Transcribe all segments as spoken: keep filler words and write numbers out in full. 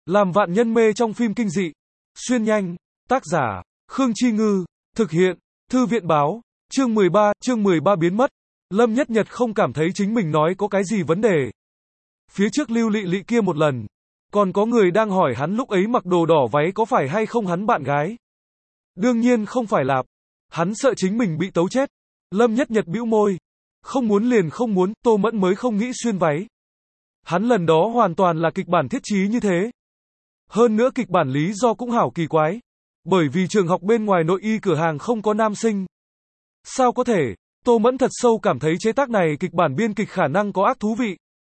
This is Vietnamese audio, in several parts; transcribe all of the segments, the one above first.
Làm vạn nhân mê trong phim kinh dị. Xuyên nhanh. Tác giả, Khương Chi Ngư. Thực hiện, Thư viện báo. Chương mười ba, chương mười ba biến mất. Lâm Nhất Nhật không cảm thấy chính mình nói có cái gì vấn đề. Phía trước Lưu Lị Lị kia một lần, còn có người đang hỏi hắn lúc ấy mặc đồ đỏ váy có phải hay không hắn bạn gái. Đương nhiên không phải lạp. Hắn sợ chính mình bị tấu chết. Lâm Nhất Nhật bĩu môi. Không muốn liền không muốn, Tô Mẫn mới không nghĩ xuyên váy. Hắn lần đó hoàn toàn là kịch bản thiết trí như thế. Hơn nữa kịch bản lý do cũng hảo kỳ quái. Bởi vì trường học bên ngoài nội y cửa hàng không có nam sinh. Sao có thể? Tô Mẫn thật sâu cảm thấy chế tác này kịch bản biên kịch khả năng có ác thú vị.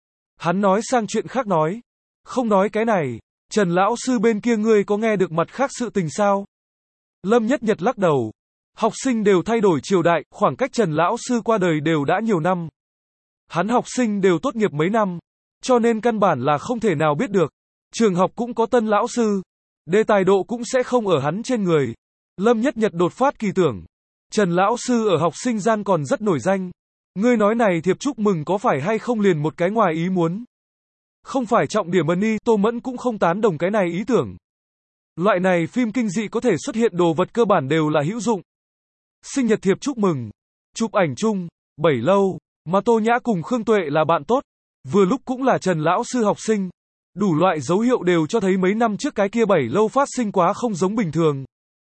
Hắn nói sang chuyện khác nói. Không nói cái này, Trần lão sư bên kia ngươi có nghe được mặt khác sự tình sao? Lâm Nhất Nhật lắc đầu. Học sinh đều thay đổi triều đại, khoảng cách Trần lão sư qua đời đều đã nhiều năm. Hắn học sinh đều tốt nghiệp mấy năm, cho nên căn bản là không thể nào biết được. Trường học cũng có tân lão sư, đề tài độ cũng sẽ không ở hắn trên người. Lâm Nhất Nhật đột phát kỳ tưởng. Trần lão sư ở học sinh gian còn rất nổi danh. Ngươi nói này thiệp chúc mừng có phải hay không liền một cái ngoài ý muốn? Không phải trọng điểm ân y, Tô Mẫn cũng không tán đồng cái này ý tưởng. Loại này phim kinh dị có thể xuất hiện đồ vật cơ bản đều là hữu dụng. Sinh nhật thiệp chúc mừng, chụp ảnh chung, bảy lâu, mà Tô Nhã cùng Khương Tuệ là bạn tốt, vừa lúc cũng là Trần lão sư học sinh. Đủ loại dấu hiệu đều cho thấy mấy năm trước cái kia bảy lâu phát sinh quá không giống bình thường.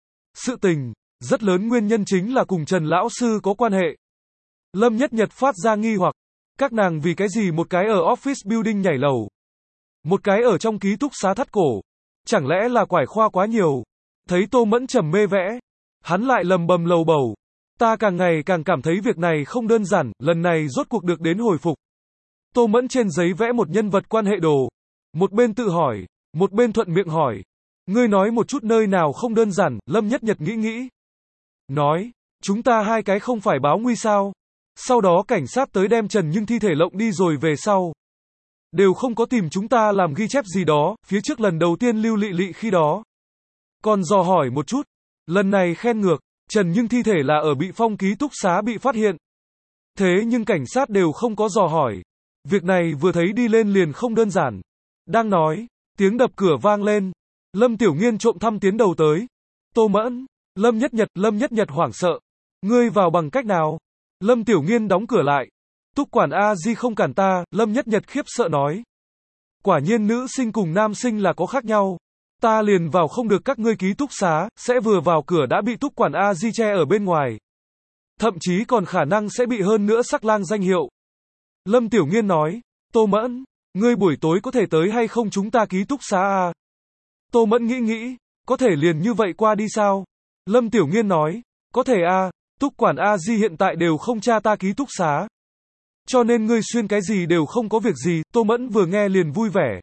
Sự tình, rất lớn nguyên nhân chính là cùng Trần lão sư có quan hệ. Lâm Nhất Nhật phát ra nghi hoặc, các nàng vì cái gì một cái ở office building nhảy lầu, một cái ở trong ký túc xá thắt cổ, chẳng lẽ là quải khoa quá nhiều? Thấy Tô Mẫn trầm mê vẽ, hắn lại lầm bầm lầu bầu, ta càng ngày càng cảm thấy việc này không đơn giản, lần này rốt cuộc được đến hồi phục. Tô Mẫn trên giấy vẽ một nhân vật quan hệ đồ, một bên tự hỏi, một bên thuận miệng hỏi, ngươi nói một chút nơi nào không đơn giản? Lâm Nhất Nhật nghĩ nghĩ, nói, chúng ta hai cái không phải báo nguy sao? Sau đó cảnh sát tới đem Trần Nhưng thi thể lộng đi rồi về sau, đều không có tìm chúng ta làm ghi chép gì đó, phía trước lần đầu tiên Lưu Lị Lị khi đó còn dò hỏi một chút, lần này khen ngược, Trần Nhưng thi thể là ở bị phong ký túc xá bị phát hiện. Thế nhưng cảnh sát đều không có dò hỏi. Việc này vừa thấy đi lên liền không đơn giản. Đang nói, tiếng đập cửa vang lên. Lâm Tiểu Nghiên trộm thăm tiến đầu tới. Tô Mẫn, Lâm Nhất Nhật, Lâm Nhất Nhật hoảng sợ. Ngươi vào bằng cách nào? Lâm Tiểu Nghiên đóng cửa lại. Túc quản A Di không cản ta, Lâm Nhất Nhật khiếp sợ nói. Quả nhiên nữ sinh cùng nam sinh là có khác nhau. Ta liền vào không được các ngươi ký túc xá, sẽ vừa vào cửa đã bị Túc quản A Di che ở bên ngoài. Thậm chí còn khả năng sẽ bị hơn nữa sắc lang danh hiệu. Lâm Tiểu Nghiên nói, Tô Mẫn, ngươi buổi tối có thể tới hay không chúng ta ký túc xá à? Tô Mẫn nghĩ nghĩ, có thể liền như vậy qua đi sao? Lâm Tiểu Nghiên nói, có thể à, Túc quản A Di hiện tại đều không tra ta ký túc xá. Cho nên ngươi xuyên cái gì đều không có việc gì, Tô Mẫn vừa nghe liền vui vẻ.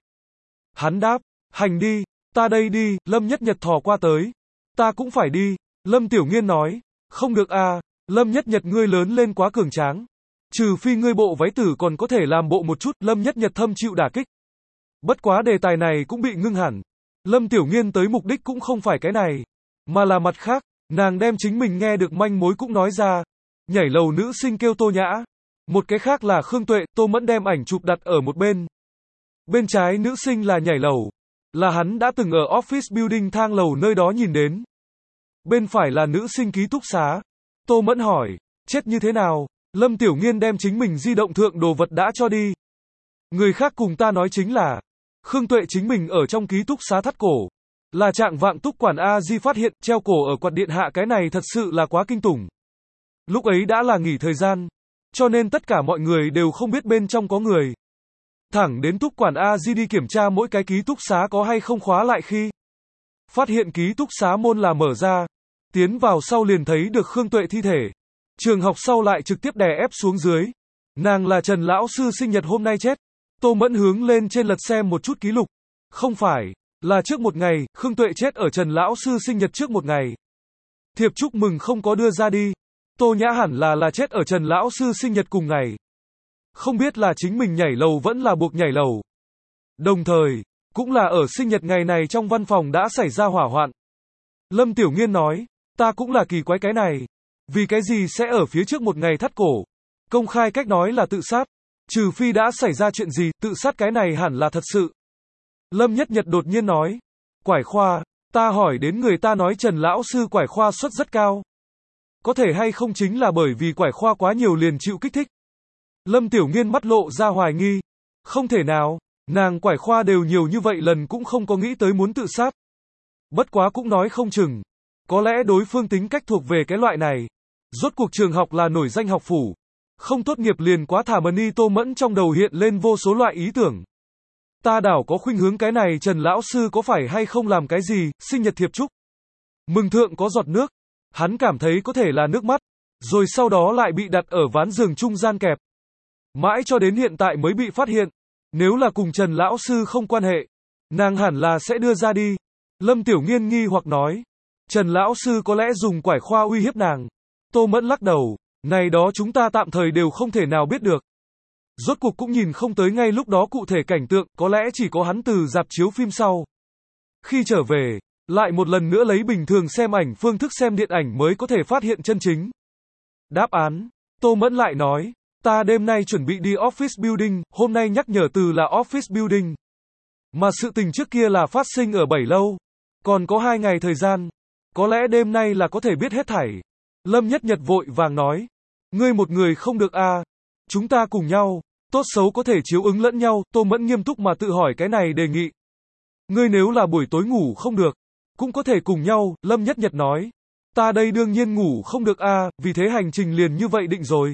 Hắn đáp, hành đi, ta đây đi, Lâm Nhất Nhật thò qua tới. Ta cũng phải đi, Lâm Tiểu Nghiên nói, không được à, Lâm Nhất Nhật ngươi lớn lên quá cường tráng. Trừ phi ngươi bộ váy tử còn có thể làm bộ một chút, Lâm Nhất Nhật thâm chịu đả kích. Bất quá đề tài này cũng bị ngưng hẳn. Lâm Tiểu Nghiên tới mục đích cũng không phải cái này, mà là mặt khác, nàng đem chính mình nghe được manh mối cũng nói ra. Nhảy lầu nữ sinh kêu Tô Nhã. Một cái khác là Khương Tuệ, Tô Mẫn đem ảnh chụp đặt ở một bên. Bên trái nữ sinh là nhảy lầu, là hắn đã từng ở office building thang lầu nơi đó nhìn đến. Bên phải là nữ sinh ký túc xá. Tô Mẫn hỏi, chết như thế nào? Lâm Tiểu Nghiên đem chính mình di động thượng đồ vật đã cho đi. Người khác cùng ta nói chính là, Khương Tuệ chính mình ở trong ký túc xá thắt cổ. Là trạng vạng Túc quản A Di phát hiện, treo cổ ở quạt điện hạ, cái này thật sự là quá kinh tủng. Lúc ấy đã là nghỉ thời gian, cho nên tất cả mọi người đều không biết bên trong có người. Thẳng đến Túc quản A Di đi kiểm tra mỗi cái ký túc xá có hay không khóa lại khi phát hiện ký túc xá môn là mở ra, tiến vào sau liền thấy được Khương Tuệ thi thể. Trường học sau lại trực tiếp đè ép xuống dưới. Nàng là Trần lão sư sinh nhật hôm nay chết. Tô Mẫn hướng lên trên lật xem một chút ký lục. Không phải, là trước một ngày, Khương Tuệ chết ở Trần lão sư sinh nhật trước một ngày. Thiệp chúc mừng không có đưa ra đi. Tô Nhã hẳn là là chết ở Trần lão sư sinh nhật cùng ngày. Không biết là chính mình nhảy lầu vẫn là buộc nhảy lầu. Đồng thời, cũng là ở sinh nhật ngày này trong văn phòng đã xảy ra hỏa hoạn. Lâm Tiểu Nghiên nói, ta cũng là kỳ quái cái này. Vì cái gì sẽ ở phía trước một ngày thắt cổ? Công khai cách nói là tự sát. Trừ phi đã xảy ra chuyện gì, tự sát cái này hẳn là thật sự. Lâm Nhất Nhật đột nhiên nói. Quải khoa, ta hỏi đến người ta nói Trần lão sư quải khoa suất rất cao. Có thể hay không chính là bởi vì quải khoa quá nhiều liền chịu kích thích. Lâm Tiểu Nghiên mắt lộ ra hoài nghi. Không thể nào, nàng quải khoa đều nhiều như vậy lần cũng không có nghĩ tới muốn tự sát. Bất quá cũng nói không chừng. Có lẽ đối phương tính cách thuộc về cái loại này. Rốt cuộc trường học là nổi danh học phủ. Không tốt nghiệp liền quá thả mani. Tô Mẫn trong đầu hiện lên vô số loại ý tưởng. Ta đảo có khuynh hướng cái này Trần lão sư có phải hay không làm cái gì, sinh nhật thiệp chúc. Mừng thượng có giọt nước. Hắn cảm thấy có thể là nước mắt. Rồi sau đó lại bị đặt ở ván giường trung gian kẹp. Mãi cho đến hiện tại mới bị phát hiện. Nếu là cùng Trần lão sư không quan hệ, nàng hẳn là sẽ đưa ra đi. Lâm Tiểu Nghiên nghi hoặc nói. Trần lão sư có lẽ dùng quải khoa uy hiếp nàng. Tô Mẫn lắc đầu. Này đó chúng ta tạm thời đều không thể nào biết được. Rốt cuộc cũng nhìn không tới ngay lúc đó cụ thể cảnh tượng, có lẽ chỉ có hắn từ rạp chiếu phim sau. Khi trở về, lại một lần nữa lấy bình thường xem ảnh phương thức xem điện ảnh mới có thể phát hiện chân chính. Đáp án, Tô Mẫn lại nói, ta đêm nay chuẩn bị đi office building, hôm nay nhắc nhở từ là office building. Mà sự tình trước kia là phát sinh ở bảy lâu. Còn có hai ngày thời gian. Có lẽ đêm nay là có thể biết hết thảy. Lâm Nhất Nhật vội vàng nói. Ngươi một người không được à. Chúng ta cùng nhau. Tốt xấu có thể chiếu ứng lẫn nhau. Tô Mẫn nghiêm túc mà tự hỏi cái này đề nghị. Ngươi nếu là buổi tối ngủ không được, cũng có thể cùng nhau. Lâm Nhất Nhật nói. Ta đây đương nhiên ngủ không được à. Vì thế hành trình liền như vậy định rồi.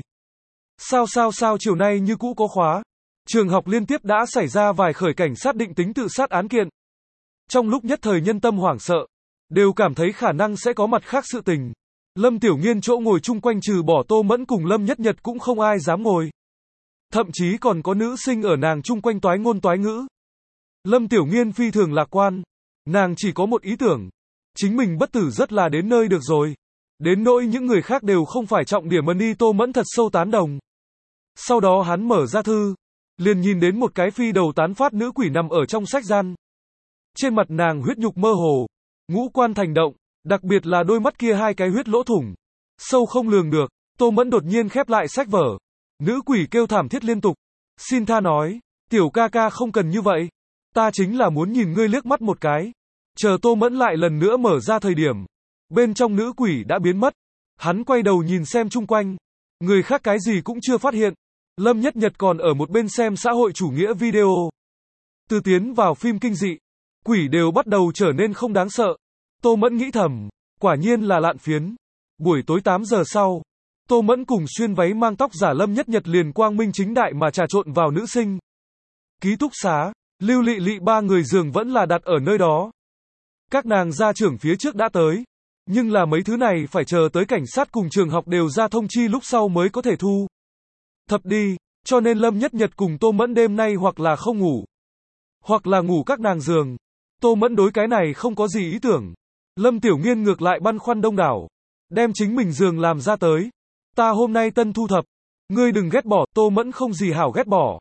Sao sao sao chiều nay như cũ có khóa. Trường học liên tiếp đã xảy ra vài khởi cảnh sát định tính tự sát án kiện. Trong lúc nhất thời nhân tâm hoảng sợ, đều cảm thấy khả năng sẽ có mặt khác sự tình. Lâm Tiểu Nghiên chỗ ngồi chung quanh trừ bỏ Tô Mẫn cùng Lâm Nhất Nhật cũng không ai dám ngồi. Thậm chí còn có nữ sinh ở nàng chung quanh toái ngôn toái ngữ. Lâm Tiểu Nghiên phi thường lạc quan. Nàng chỉ có một ý tưởng. Chính mình bất tử rất là đến nơi được rồi. Đến nỗi những người khác đều không phải trọng điểm ân y. Tô Mẫn thật sâu tán đồng. Sau đó hắn mở ra thư. Liền nhìn đến một cái phi đầu tán phát nữ quỷ nằm ở trong sách gian. Trên mặt nàng huyết nhục mơ hồ. Ngũ quan thành động. Đặc biệt là đôi mắt kia hai cái huyết lỗ thủng. Sâu không lường được. Tô Mẫn đột nhiên khép lại sách vở. Nữ quỷ kêu thảm thiết liên tục. Xin tha nói. Tiểu ca ca không cần như vậy. Ta chính là muốn nhìn ngươi liếc mắt một cái. Chờ Tô Mẫn lại lần nữa mở ra thời điểm. Bên trong nữ quỷ đã biến mất. Hắn quay đầu nhìn xem chung quanh. Người khác cái gì cũng chưa phát hiện. Lâm Nhất Nhật còn ở một bên xem xã hội chủ nghĩa video. Từ tiến vào phim kinh dị, quỷ đều bắt đầu trở nên không đáng sợ. Tô Mẫn nghĩ thầm, quả nhiên là lạn phiến. Buổi tối tám giờ sau, Tô Mẫn cùng xuyên váy mang tóc giả Lâm Nhất Nhật liền quang minh chính đại mà trà trộn vào nữ sinh ký túc xá. Lưu Lị Lị ba người giường vẫn là đặt ở nơi đó. Các nàng gia trưởng phía trước đã tới, nhưng là mấy thứ này phải chờ tới cảnh sát cùng trường học đều ra thông chi lúc sau mới có thể thu thập đi, cho nên Lâm Nhất Nhật cùng Tô Mẫn đêm nay hoặc là không ngủ, hoặc là ngủ các nàng giường. Tô Mẫn đối cái này không có gì ý tưởng. Lâm Tiểu Nghiên ngược lại băn khoăn đông đảo, đem chính mình giường làm ra tới. Ta hôm nay tân thu thập, ngươi đừng ghét bỏ. Tô Mẫn không gì hảo ghét bỏ.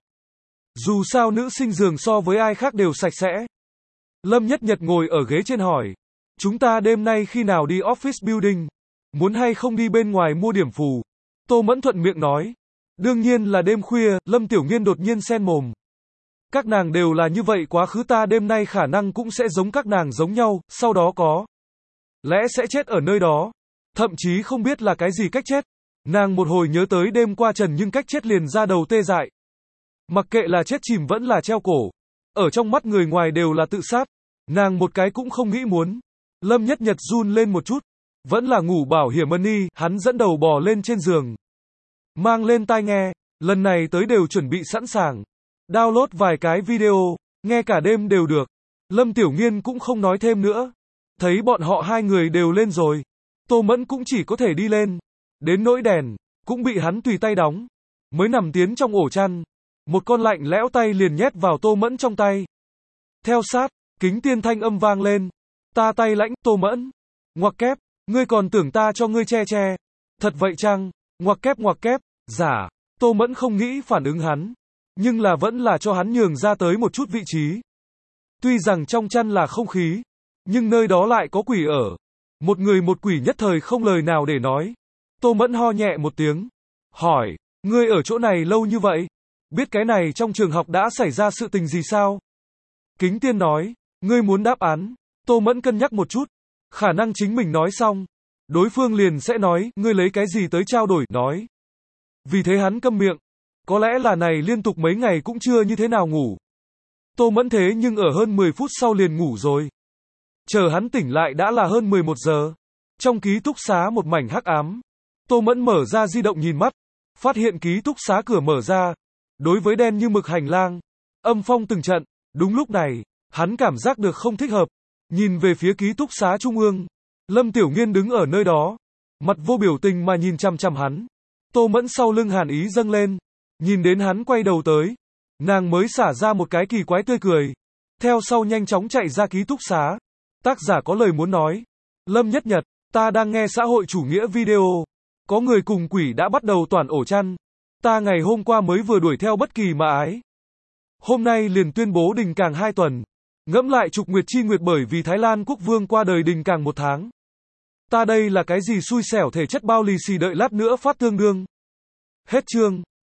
Dù sao nữ sinh giường so với ai khác đều sạch sẽ. Lâm Nhất Nhật ngồi ở ghế trên hỏi, chúng ta đêm nay khi nào đi office building? Muốn hay không đi bên ngoài mua điểm phù? Tô Mẫn thuận miệng nói, đương nhiên là đêm khuya. Lâm Tiểu Nghiên đột nhiên xen mồm. Các nàng đều là như vậy, quá khứ ta đêm nay khả năng cũng sẽ giống các nàng giống nhau, sau đó có lẽ sẽ chết ở nơi đó. Thậm chí không biết là cái gì cách chết. Nàng một hồi nhớ tới đêm qua Trần nhưng cách chết liền ra đầu tê dại. Mặc kệ là chết chìm vẫn là treo cổ, ở trong mắt người ngoài đều là tự sát. Nàng một cái cũng không nghĩ muốn. Lâm Nhất Nhật run lên một chút. Vẫn là ngủ bảo hiểm ân y. Hắn dẫn đầu bò lên trên giường, mang lên tai nghe. Lần này tới đều chuẩn bị sẵn sàng. Download vài cái video, nghe cả đêm đều được. Lâm Tiểu Nghiên cũng không nói thêm nữa. Thấy bọn họ hai người đều lên rồi, Tô Mẫn cũng chỉ có thể đi lên. Đến nỗi đèn, cũng bị hắn tùy tay đóng. Mới nằm tiến trong ổ chăn, một con lạnh lẽo tay liền nhét vào Tô Mẫn trong tay. Theo sát, kính tiên thanh âm vang lên. Ta tay lãnh. Tô Mẫn. Ngoặc kép, ngươi còn tưởng ta cho ngươi che che. Thật vậy chăng? Ngoặc kép ngoặc kép. Giả. Tô Mẫn không nghĩ phản ứng hắn, nhưng là vẫn là cho hắn nhường ra tới một chút vị trí. Tuy rằng trong chăn là không khí, nhưng nơi đó lại có quỷ ở. Một người một quỷ nhất thời không lời nào để nói. Tô Mẫn ho nhẹ một tiếng, hỏi, ngươi ở chỗ này lâu như vậy, biết cái này trong trường học đã xảy ra sự tình gì sao? Kính Tiên nói, ngươi muốn đáp án. Tô Mẫn cân nhắc một chút. Khả năng chính mình nói xong, đối phương liền sẽ nói, ngươi lấy cái gì tới trao đổi, nói. Vì thế hắn câm miệng. Có lẽ là này liên tục mấy ngày cũng chưa như thế nào ngủ. Tô Mẫn thế nhưng ở hơn mười phút sau liền ngủ rồi. Chờ hắn tỉnh lại đã là hơn mười một giờ. Trong ký túc xá một mảnh hắc ám. Tô Mẫn mở ra di động nhìn mắt. Phát hiện ký túc xá cửa mở ra. Đối với đen như mực hành lang. Âm phong từng trận. Đúng lúc này, hắn cảm giác được không thích hợp. Nhìn về phía ký túc xá trung ương. Lâm Tiểu Nghiên đứng ở nơi đó. Mặt vô biểu tình mà nhìn chăm chăm hắn. Tô Mẫn sau lưng hàn ý dâng lên. Nhìn đến hắn quay đầu tới. Nàng mới xả ra một cái kỳ quái tươi cười. Theo sau nhanh chóng chạy ra ký túc xá. Tác giả có lời muốn nói. Lâm Nhất Nhật, ta đang nghe xã hội chủ nghĩa video. Có người cùng quỷ đã bắt đầu toàn ổ chăn. Ta ngày hôm qua mới vừa đuổi theo bất kỳ mà ái. Hôm nay liền tuyên bố đình càng hai tuần. Ngẫm lại trục nguyệt chi nguyệt bởi vì Thái Lan quốc vương qua đời đình càng một tháng. Ta đây là cái gì xui xẻo thể chất bao lì xì đợi lát nữa phát tương đương. Hết chương.